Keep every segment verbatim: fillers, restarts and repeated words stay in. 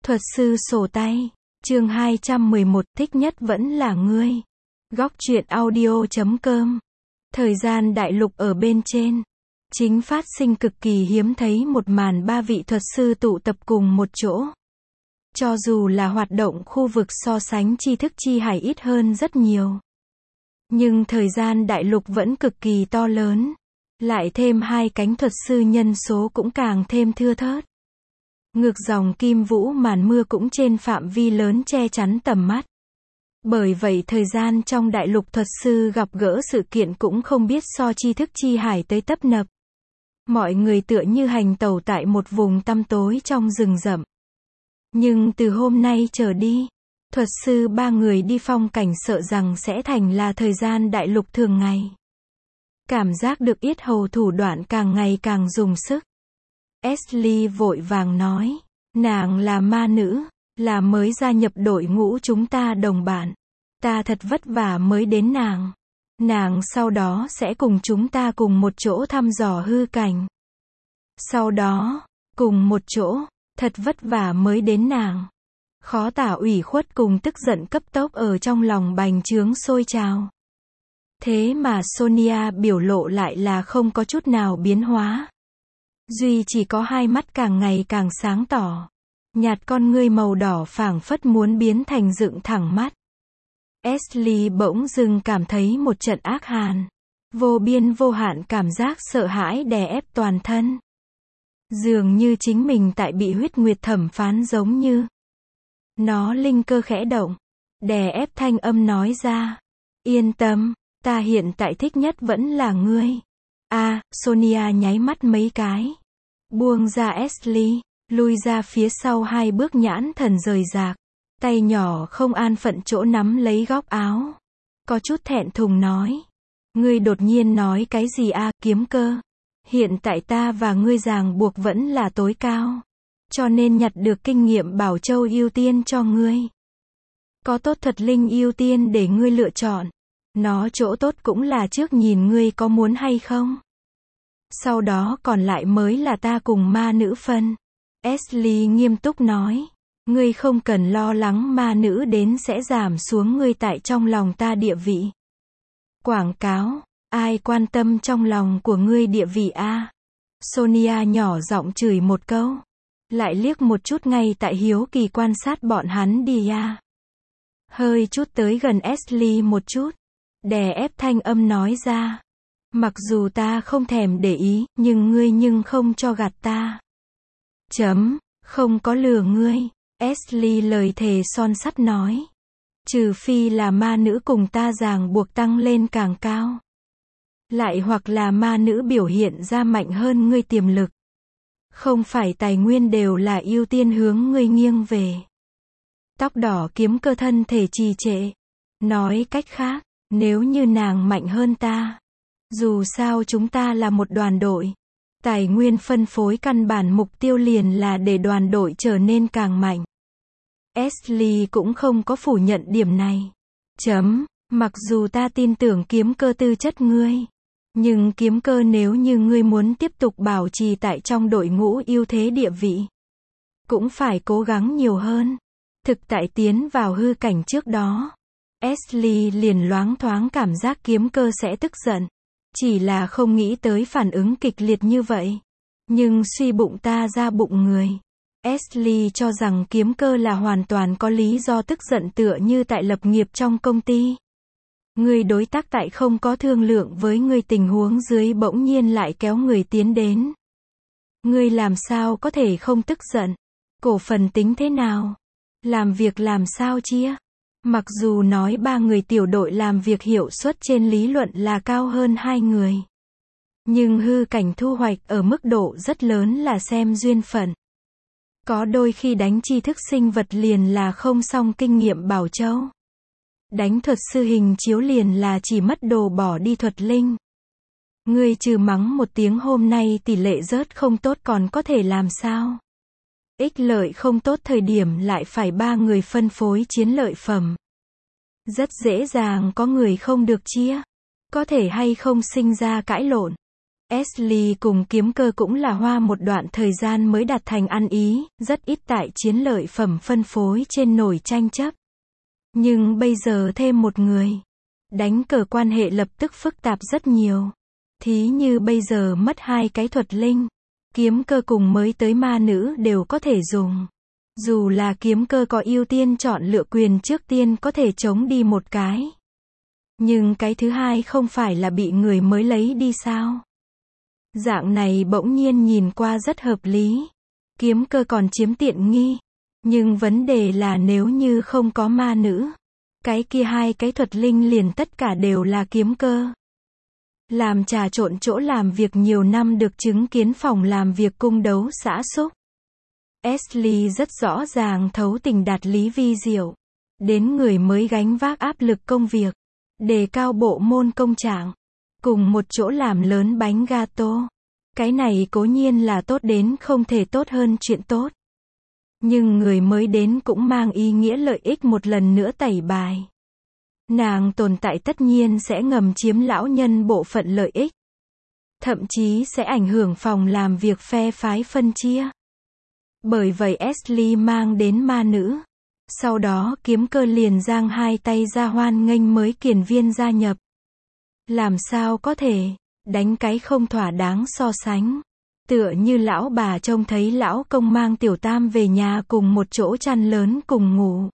Thuật sư sổ tay, chương hai trăm mười một, thích nhất vẫn là ngươi. Góc truyện audio chấm com. Thời gian đại lục ở bên trên. Chính phát sinh cực kỳ hiếm thấy một màn ba vị thuật sư tụ tập cùng một chỗ. Cho dù là hoạt động khu vực so sánh tri thức chi hải ít hơn rất nhiều. Nhưng thời gian đại lục vẫn cực kỳ to lớn. Lại thêm hai cánh thuật sư nhân số cũng càng thêm thưa thớt. Ngược dòng kim vũ màn mưa cũng trên phạm vi lớn che chắn tầm mắt. Bởi vậy thời gian trong đại lục thuật sư gặp gỡ sự kiện cũng không biết so tri thức chi hải tới tấp nập. Mọi người tựa như hành tẩu tại một vùng tăm tối trong rừng rậm. Nhưng từ hôm nay trở đi, thuật sư ba người đi phong cảnh sợ rằng sẽ thành là thời gian đại lục thường ngày. Cảm giác được yết hầu thủ đoạn càng ngày càng dùng sức. Ashley vội vàng nói, nàng là ma nữ, là mới gia nhập đội ngũ chúng ta đồng bạn. Ta thật vất vả mới đến nàng. Nàng sau đó sẽ cùng chúng ta cùng một chỗ thăm dò hư cảnh. Sau đó, cùng một chỗ, thật vất vả mới đến nàng. Khó tả ủy khuất cùng tức giận cấp tốc ở trong lòng bành trướng sôi trào. Thế mà Sonia biểu lộ lại là không có chút nào biến hóa. Duy chỉ có hai mắt càng ngày càng sáng tỏ. Nhạt con ngươi màu đỏ phảng phất muốn biến thành dựng thẳng mắt. Ashley bỗng dưng cảm thấy một trận ác hàn. Vô biên vô hạn cảm giác sợ hãi đè ép toàn thân. Dường như chính mình tại bị huyết nguyệt thẩm phán giống như. Nó linh cơ khẽ động. Đè ép thanh âm nói ra. Yên tâm, ta hiện tại thích nhất vẫn là ngươi. A, à, Sonia nháy mắt mấy cái. Buông ra Ashley, lui ra phía sau hai bước nhãn thần rời rạc. Tay nhỏ không an phận chỗ nắm lấy góc áo. Có chút thẹn thùng nói. Ngươi đột nhiên nói cái gì a, à, kiếm cơ. Hiện tại ta và ngươi ràng buộc vẫn là tối cao. Cho nên nhặt được kinh nghiệm Bảo Châu ưu tiên cho ngươi. Có tốt thuật linh ưu tiên để ngươi lựa chọn. Nó chỗ tốt cũng là trước nhìn ngươi có muốn hay không. Sau đó còn lại mới là ta cùng ma nữ phân. Ashley nghiêm túc nói. Ngươi không cần lo lắng ma nữ đến sẽ giảm xuống ngươi tại trong lòng ta địa vị. Quảng cáo, ai quan tâm trong lòng của ngươi địa vị a? Sonia nhỏ giọng chửi một câu. Lại liếc một chút ngay tại hiếu kỳ quan sát bọn hắn đi a. Hơi chút tới gần Ashley một chút. Đè ép thanh âm nói ra. Mặc dù ta không thèm để ý, nhưng ngươi nhưng không cho gạt ta. Chấm, không có lừa ngươi. Ashley lời thề son sắt nói. Trừ phi là ma nữ cùng ta ràng buộc tăng lên càng cao. Lại hoặc là ma nữ biểu hiện ra mạnh hơn ngươi tiềm lực. Không phải tài nguyên đều là ưu tiên hướng ngươi nghiêng về. Tóc đỏ kiếm cơ thân thể trì trệ. Nói cách khác, nếu như nàng mạnh hơn ta. Dù sao chúng ta là một đoàn đội. Tài nguyên phân phối căn bản mục tiêu liền là để đoàn đội trở nên càng mạnh. Ashley cũng không có phủ nhận điểm này. Chấm, mặc dù ta tin tưởng kiếm cơ tư chất ngươi. Nhưng kiếm cơ nếu như ngươi muốn tiếp tục bảo trì tại trong đội ngũ ưu thế địa vị. Cũng phải cố gắng nhiều hơn. Thực tại tiến vào hư cảnh trước đó. Ashley liền loáng thoáng cảm giác kiếm cơ sẽ tức giận. Chỉ là không nghĩ tới phản ứng kịch liệt như vậy. Nhưng suy bụng ta ra bụng người. Ashley cho rằng kiếm cơ là hoàn toàn có lý do tức giận tựa như tại lập nghiệp trong công ty. Người đối tác tại không có thương lượng với người tình huống dưới bỗng nhiên lại kéo người tiến đến. Người làm sao có thể không tức giận? Cổ phần tính thế nào? Làm việc làm sao chia? Mặc dù nói ba người tiểu đội làm việc hiệu suất trên lý luận là cao hơn hai người. Nhưng hư cảnh thu hoạch ở mức độ rất lớn là xem duyên phận. Có đôi khi đánh tri thức sinh vật liền là không xong kinh nghiệm Bảo Châu. Đánh thuật sư hình chiếu liền là chỉ mất đồ bỏ đi thuật linh. Ngươi trừ mắng một tiếng hôm nay tỷ lệ rớt không tốt còn có thể làm sao? Ích lợi không tốt thời điểm lại phải ba người phân phối chiến lợi phẩm. Rất dễ dàng có người không được chia. Có thể hay không sinh ra cãi lộn. Ashley cùng kiếm cơ cũng là hoa một đoạn thời gian mới đạt thành ăn ý, rất ít tại chiến lợi phẩm phân phối trên nổi tranh chấp. Nhưng bây giờ thêm một người, đánh cờ quan hệ lập tức phức tạp rất nhiều. Thí như bây giờ mất hai cái thuật linh, kiếm cơ cùng mới tới ma nữ đều có thể dùng. Dù là kiếm cơ có ưu tiên chọn lựa quyền trước tiên có thể chống đi một cái. Nhưng cái thứ hai không phải là bị người mới lấy đi sao? Dạng này bỗng nhiên nhìn qua rất hợp lý. Kiếm cơ còn chiếm tiện nghi. Nhưng vấn đề là nếu như không có ma nữ, cái kia hai cái thuật linh liền tất cả đều là kiếm cơ. Làm trà trộn chỗ làm việc nhiều năm được chứng kiến phòng làm việc cung đấu xã xúc. Ashley rất rõ ràng thấu tình đạt lý vi diệu. Đến người mới gánh vác áp lực công việc, đề cao bộ môn công trạng, cùng một chỗ làm lớn bánh gato. Cái này cố nhiên là tốt đến không thể tốt hơn chuyện tốt. Nhưng người mới đến cũng mang ý nghĩa lợi ích một lần nữa tẩy bài. Nàng tồn tại tất nhiên sẽ ngầm chiếm lão nhân bộ phận lợi ích. Thậm chí sẽ ảnh hưởng phòng làm việc phe phái phân chia. Bởi vậy Ashley mang đến ma nữ. Sau đó kiếm cơ liền giang hai tay ra hoan nghênh mới kiền viên gia nhập. Làm sao có thể, đánh cái không thỏa đáng so sánh. Tựa như lão bà trông thấy lão công mang tiểu tam về nhà cùng một chỗ chăn lớn cùng ngủ.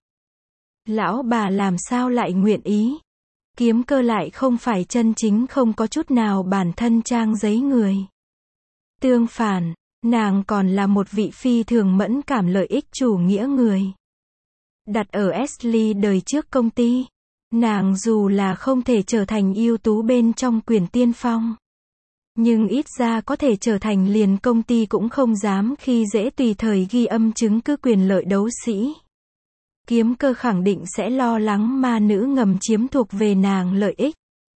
Lão bà làm sao lại nguyện ý. Kiếm cơ lại không phải chân chính không có chút nào bản thân trang giấy người. Tương phản, nàng còn là một vị phi thường mẫn cảm lợi ích chủ nghĩa người. Đặt ở Ashley đời trước công ty, nàng dù là không thể trở thành ưu tú bên trong quyền tiên phong, nhưng ít ra có thể trở thành liền công ty cũng không dám khi dễ tùy thời ghi âm chứng cứ quyền lợi đấu sĩ. Kiếm cơ khẳng định sẽ lo lắng ma nữ ngầm chiếm thuộc về nàng lợi ích.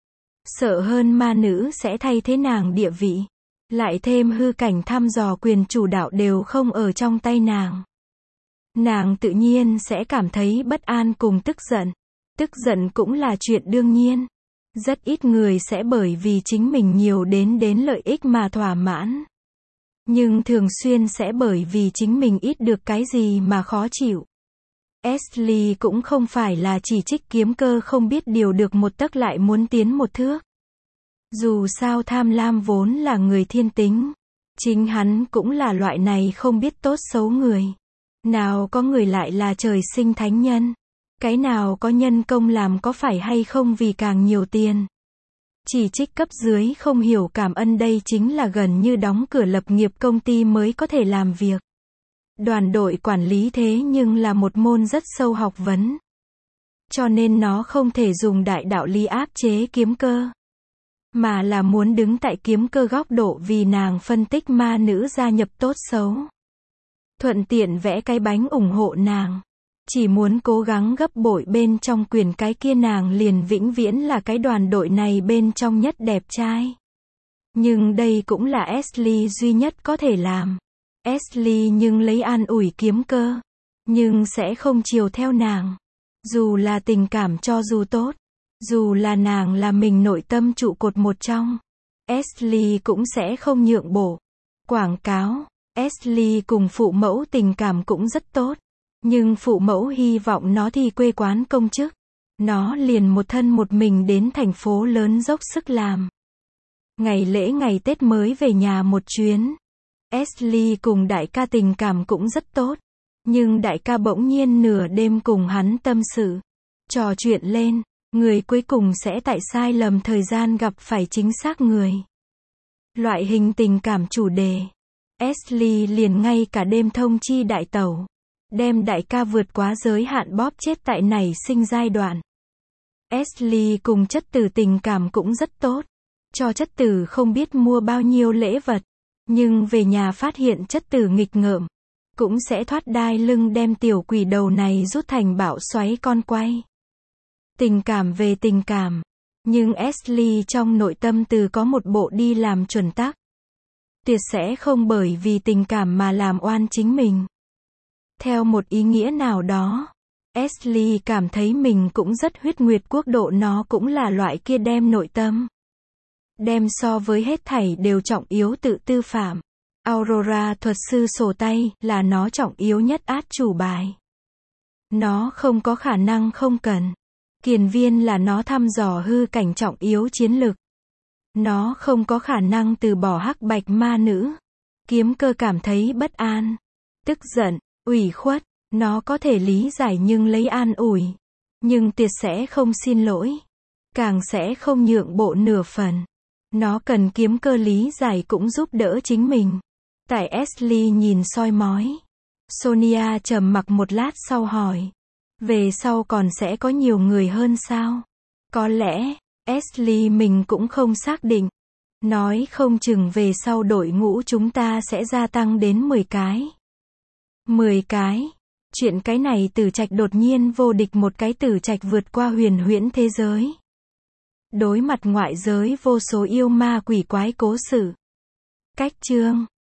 Sợ hơn ma nữ sẽ thay thế nàng địa vị. Lại thêm hư cảnh thăm dò quyền chủ đạo đều không ở trong tay nàng. Nàng tự nhiên sẽ cảm thấy bất an cùng tức giận. Tức giận cũng là chuyện đương nhiên. Rất ít người sẽ bởi vì chính mình nhiều đến đến lợi ích mà thỏa mãn. Nhưng thường xuyên sẽ bởi vì chính mình ít được cái gì mà khó chịu. Ashley cũng không phải là chỉ trích kiếm cơ không biết điều được một tấc lại muốn tiến một thước. Dù sao tham lam vốn là người thiên tính. Chính hắn cũng là loại này không biết tốt xấu người. Nào có người lại là trời sinh thánh nhân. Cái nào có nhân công làm có phải hay không vì càng nhiều tiền. Chỉ trích cấp dưới không hiểu cảm ơn đây chính là gần như đóng cửa lập nghiệp công ty mới có thể làm việc. Đoàn đội quản lý thế nhưng là một môn rất sâu học vấn. Cho nên nó không thể dùng đại đạo lý áp chế kiếm cơ. Mà là muốn đứng tại kiếm cơ góc độ vì nàng phân tích ma nữ gia nhập tốt xấu. Thuận tiện vẽ cái bánh ủng hộ nàng. Chỉ muốn cố gắng gấp bội bên trong quyền cái kia nàng liền vĩnh viễn là cái đoàn đội này bên trong nhất đẹp trai. Nhưng đây cũng là Ashley duy nhất có thể làm. Ashley nhưng lấy an ủi kiếm cơ. Nhưng sẽ không chiều theo nàng. Dù là tình cảm cho dù tốt. Dù là nàng là mình nội tâm trụ cột một trong. Ashley cũng sẽ không nhượng bộ. Quảng cáo. Ashley cùng phụ mẫu tình cảm cũng rất tốt. Nhưng phụ mẫu hy vọng nó thi quê quán công chức. Nó liền một thân một mình đến thành phố lớn dốc sức làm. Ngày lễ ngày Tết mới về nhà một chuyến. Ashley cùng đại ca tình cảm cũng rất tốt. Nhưng đại ca bỗng nhiên nửa đêm cùng hắn tâm sự. Trò chuyện lên. Người cuối cùng sẽ tại sai lầm thời gian gặp phải chính xác người. Loại hình tình cảm chủ đề. Ashley liền ngay cả đêm thông chi đại tẩu. Đem đại ca vượt quá giới hạn bóp chết tại nảy sinh giai đoạn. Ashley cùng chất tử tình cảm cũng rất tốt. Cho chất tử không biết mua bao nhiêu lễ vật. Nhưng về nhà phát hiện chất tử nghịch ngợm. Cũng sẽ thoát đai lưng đem tiểu quỷ đầu này rút thành bão xoáy con quay. Tình cảm về tình cảm. Nhưng Ashley trong nội tâm từ có một bộ đi làm chuẩn tắc. Tuyệt sẽ không bởi vì tình cảm mà làm oan chính mình. Theo một ý nghĩa nào đó, Ashley cảm thấy mình cũng rất huyết nguyệt quốc độ nó cũng là loại kia đem nội tâm Đem so với hết thảy đều trọng yếu tự tư phạm. Aurora thuật sư sổ tay, là nó trọng yếu nhất át chủ bài. Nó không có khả năng không cần. Kiền viên là nó thăm dò hư cảnh trọng yếu chiến lực. Nó không có khả năng từ bỏ hắc bạch ma nữ. Kiếm cơ cảm thấy bất an, tức giận, ủy khuất. Nó có thể lý giải nhưng lấy an ủi. Nhưng tuyệt sẽ không xin lỗi. Càng sẽ không nhượng bộ nửa phần. Nó cần kiếm cơ lý giải cũng giúp đỡ chính mình. Tại Ashley nhìn soi mói. Sonia trầm mặc một lát sau hỏi. Về sau còn sẽ có nhiều người hơn sao? Có lẽ, Ashley mình cũng không xác định. Nói không chừng về sau đội ngũ chúng ta sẽ gia tăng đến mười cái. mười cái. Chuyện cái này Tử Trạch đột nhiên vô địch một cái Tử Trạch vượt qua huyền huyễn thế giới. Đối mặt ngoại giới vô số yêu ma quỷ quái cố sự. Cách chương